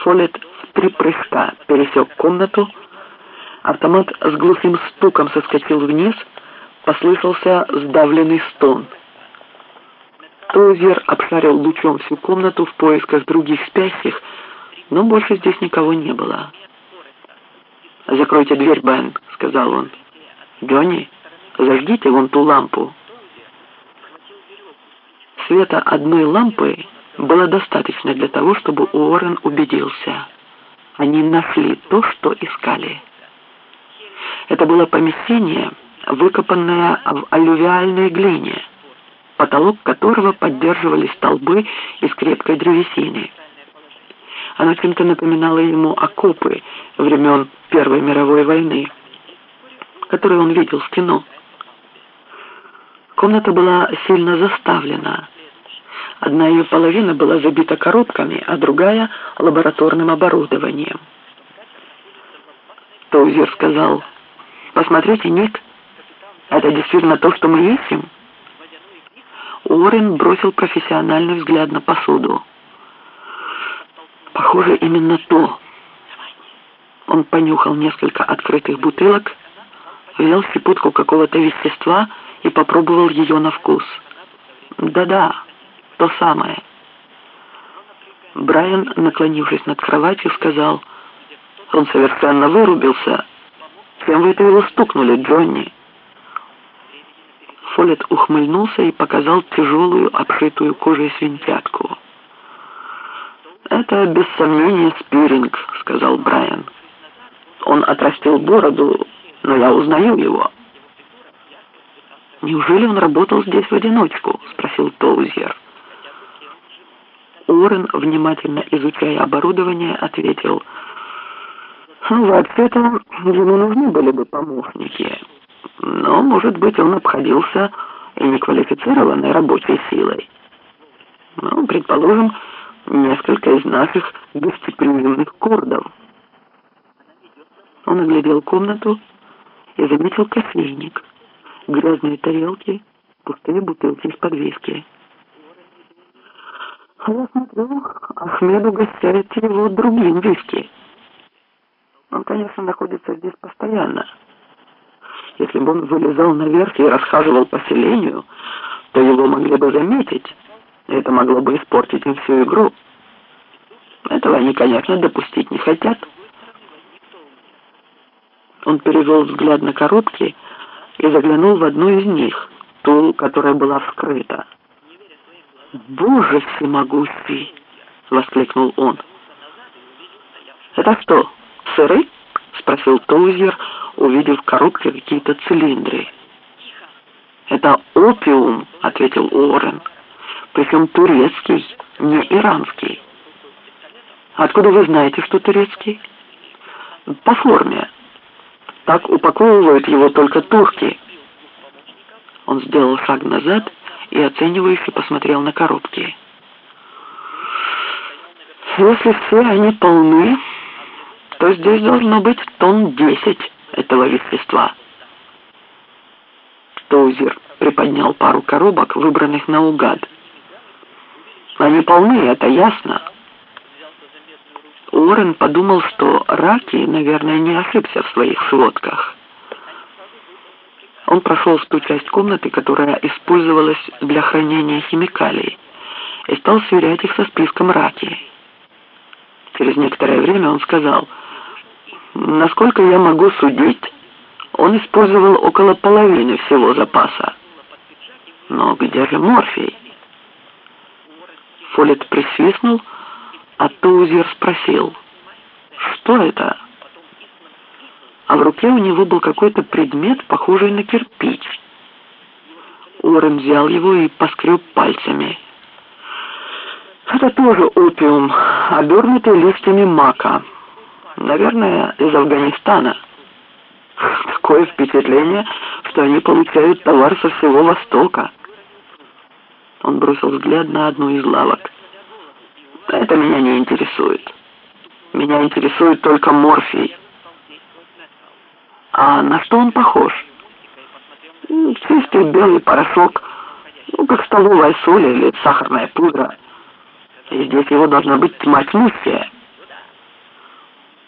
Фоллет с припрыжка пересек комнату, автомат с глухим стуком соскочил вниз, послышался сдавленный стон. Тоузер обшарил лучом всю комнату в поисках других спящих, но больше здесь никого не было. «Закройте дверь, Бен», — сказал он. «Джонни, зажгите вон ту лампу». Света одной лампы было достаточно для того, чтобы Уоррен убедился. Они нашли то, что искали. Это было помещение, выкопанное в аллювиальной глине, потолок которого поддерживали столбы из крепкой древесины. Оно чем-то напоминало ему окопы времен Первой мировой войны, которые он видел в кино. Комната была сильно заставлена. Одна ее половина была забита коробками, а другая — лабораторным оборудованием. Тоузер сказал: «Посмотрите, Ник, это действительно то, что мы ищем?» Уоррен бросил профессиональный взгляд на посуду. «Похоже, именно то». Он понюхал несколько открытых бутылок, взял щепотку какого-то вещества и попробовал ее на вкус. «Да-да, то самое». Брайан, наклонившись над кроватью, сказал: «Он совершенно вырубился. Чем вы это его стукнули, Джонни?» Фоллет ухмыльнулся и показал тяжелую, обшитую кожей свинтятку. «Это, без сомнения, Спиринг», — сказал Брайан. «Он отрастил бороду, но я узнаю его». «Неужели он работал здесь в одиночку?» — спросил Тоузер. Уоррен, внимательно изучая оборудование, ответил: «Вообще-то ему нужны были бы помощники, но, может быть, он обходился и неквалифицированной рабочей силой. Ну, предположим, несколько из наших гостеприимных курдов». Он оглядел комнату и заметил кофейник, грязные тарелки, пустые бутылки из-под виски. «Я смотрю, Ахмед угощает его другим виски. Он, конечно, находится здесь постоянно. Если бы он вылезал наверх и расхаживал по селению, то его могли бы заметить, и это могло бы испортить им всю игру. Этого они, конечно, допустить не хотят». Он перевел взгляд на коробки и заглянул в одну из них, ту, которая была вскрыта. «Боже всемогущий!» — воскликнул он. «Это что, сыры?» — спросил Тоузер, увидев в коробке какие-то цилиндры. «Это опиум», — ответил Уоррен, «причем турецкий, не иранский». «Откуда вы знаете, что турецкий?» «По форме. Так упаковывают его только турки». Он сделал шаг назад и оценивающе посмотрел на коробки. «Если все они полны, то здесь должно быть тонн 10 этого вещества». Тоузер приподнял пару коробок, выбранных наугад. «Они полны, это ясно». Уоррен подумал, что Раки, наверное, не ошибся в своих сводках. Он прошел в ту часть комнаты, которая использовалась для хранения химикалий, и стал сверять их со списком Раки. Через некоторое время он сказал: «Насколько я могу судить, он использовал около половины всего запаса. Но где же морфий?» Фоллет присвистнул, а Тоузер спросил: «Что это?» А в руке у него был какой-то предмет, похожий на кирпич. Уоррен взял его и поскреб пальцами. «Это тоже опиум, обернутый листьями мака. Наверное, из Афганистана. Такое впечатление, что они получают товар со всего Востока». Он бросил взгляд на одну из лавок. «Это меня не интересует. Меня интересует только морфий». «А на что он похож?» «Чистый белый порошок, как столовая соль или сахарная пудра. И здесь его должна быть тьма тьмущая.